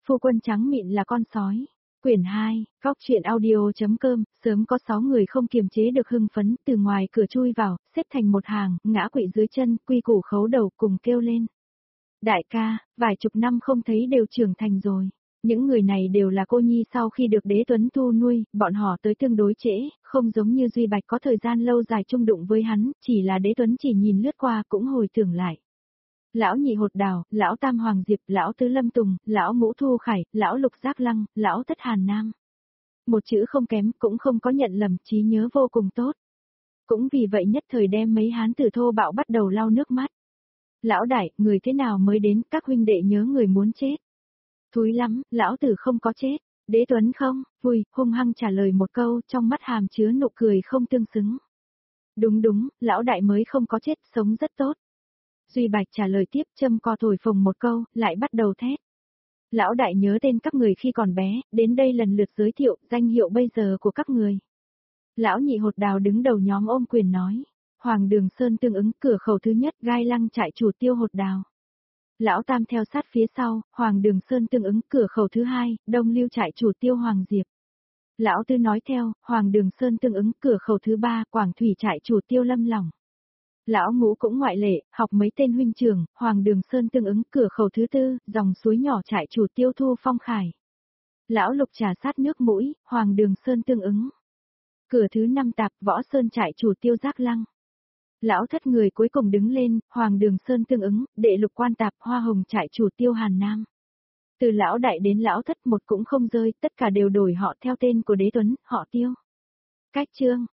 Phu quân trắng mịn là con sói. Quyển 2, Góc truyện audio.com, sớm có 6 người không kiềm chế được hưng phấn, từ ngoài cửa chui vào, xếp thành một hàng, ngã quỵ dưới chân, quy củ khấu đầu cùng kêu lên. Đại ca, vài chục năm không thấy đều trưởng thành rồi. Những người này đều là cô nhi sau khi được Đế Tuấn thu nuôi, bọn họ tới tương đối trễ, không giống như Duy Bạch có thời gian lâu dài chung đụng với hắn, chỉ là Đế Tuấn chỉ nhìn lướt qua cũng hồi tưởng lại. Lão Nhị Hột Đào, lão Tam Hoàng Diệp, lão Tứ Lâm Tùng, lão Ngũ Thu Khải, lão Lục Giác Lăng, lão Thất Hàn Nam. Một chữ không kém, cũng không có nhận lầm, trí nhớ vô cùng tốt. Cũng vì vậy nhất thời đem mấy hán tử thô bạo bắt đầu lau nước mắt. Lão đại, người thế nào mới đến, các huynh đệ nhớ người muốn chết. Thúi lắm, lão tử không có chết. Đế Tuấn không, vui, hung hăng trả lời một câu, trong mắt hàm chứa nụ cười không tương xứng. Đúng, lão đại mới không có chết, sống rất tốt. Duy Bạch trả lời tiếp, châm co thổi phồng một câu, lại bắt đầu thét. Lão đại nhớ tên các người khi còn bé, đến đây lần lượt giới thiệu, danh hiệu bây giờ của các người. Lão Nhị Hột Đào đứng đầu nhóm ôm quyền nói. Hoàng Đường Sơn tương ứng, cửa khẩu thứ nhất, Gai Lăng trại chủ Tiêu Hột Đào. Lão Tam theo sát phía sau, Hoàng Đường Sơn tương ứng, cửa khẩu thứ hai, Đông Lưu trại chủ Tiêu Hoàng Diệp. Lão Tư nói theo, Hoàng Đường Sơn tương ứng, cửa khẩu thứ ba, Quảng Thủy trại chủ Tiêu Lâm Lòng. Lão Ngũ cũng ngoại lệ, học mấy tên huynh trưởng, Hoàng Đường Sơn tương ứng, cửa khẩu thứ tư, dòng suối nhỏ trại chủ Tiêu Thu Phong Khải. Lão Lục trà sát nước mũi, Hoàng Đường Sơn tương ứng. Cửa thứ năm Tạp Võ Sơn trại chủ Tiêu Giác Lăng. Lão Thất người cuối cùng đứng lên, Hoàng Đường Sơn tương ứng, Đệ Lục Quan Tạp Hoa Hồng trại chủ Tiêu Hàn Nam. Từ lão đại đến lão thất một cũng không rơi, tất cả đều đổi họ theo tên của Đế Tuấn, họ Tiêu. Cách chương